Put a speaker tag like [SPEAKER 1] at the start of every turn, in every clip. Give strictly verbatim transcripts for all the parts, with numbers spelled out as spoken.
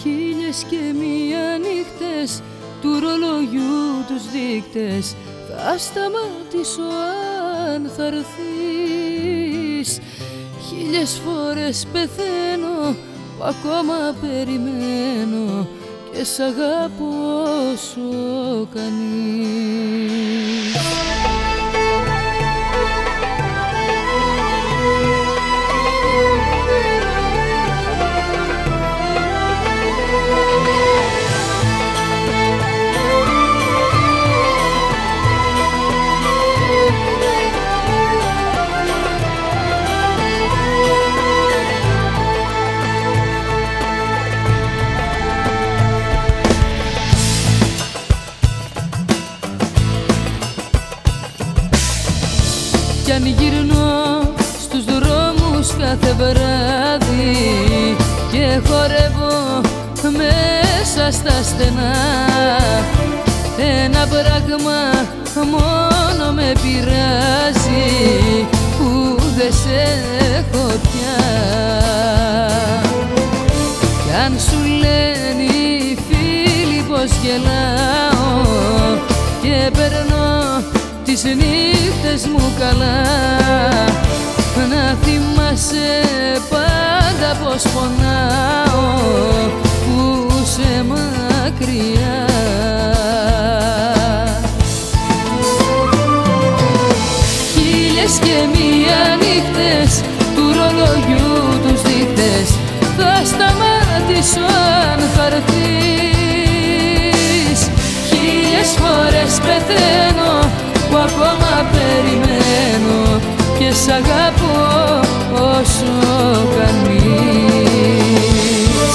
[SPEAKER 1] Χίλιες και μία νύχτες του ρολογιού τους δείκτες θα σταματήσω αν θα έρθεις. Χίλιες φορές πεθαίνω που ακόμα περιμένω και σ' αγαπώ όσο κανείς. Κι αν γυρνώ στους δρόμους κάθε βράδυ και χορεύω μέσα στα στενά, ένα πράγμα μόνο με πειράζει, που δεν σε έχω πια. Κι αν σου λένε οι φίλοι πως γελάω και περνώ τις νύχτες μου καλά, να θυμάσαι πάντα πως πονάω που σε μακριά. Χίλιες και μία νύχτες του ρολογιού τους δείκτες θα σταματήσω αν θα έρθεις. Χίλιες φορές πεθαίνω που ακόμα περιμένω και σ' αγαπώ όσο κανείς.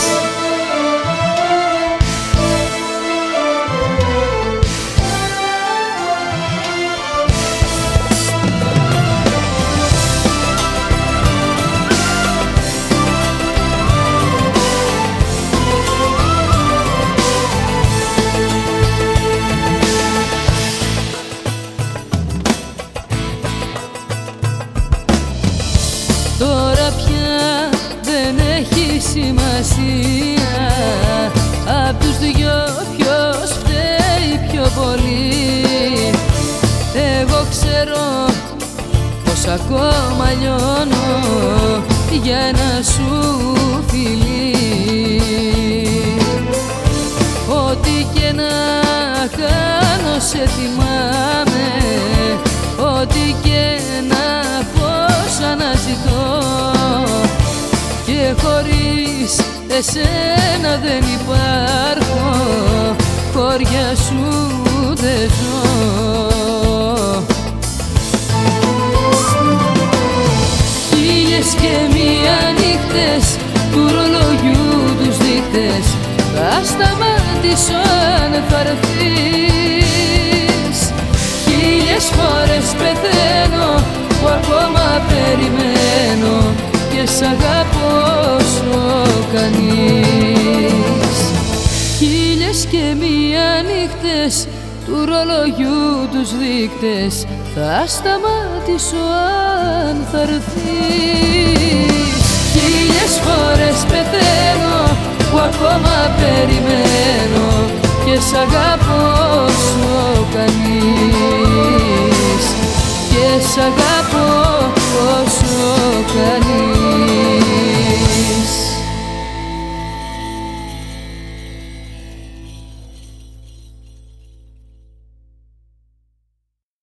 [SPEAKER 1] Τώρα πια δεν έχει σημασία απ' τους δυο ποιος φταίει πιο πολύ. Εγώ ξέρω πως ακόμα λιώνω για ένα σου φιλί. Ό,τι και να κάνω σε θυμάμαι, ό,τι και να πω σ' αναζητώ, και χωρίς εσένα δεν υπάρχω, χωριά σου δεν ζω. Χίλιες και μία νύχτες του ρολογιού τους δείκτες θα σταματήσω αν θα έρθεις. Χίλιες φορές πεθαίνω που ακόμα περιμένω και σ' αγαπώ όσο κανείς. Χίλιες και μία νύχτες του ρολογιού τους δείκτες θα σταματήσω αν θα έρθεις. Χίλιες φορές πεθαίνω που ακόμα περιμένω και σ' αγαπώ όσο κανείς, και σ' αγαπώ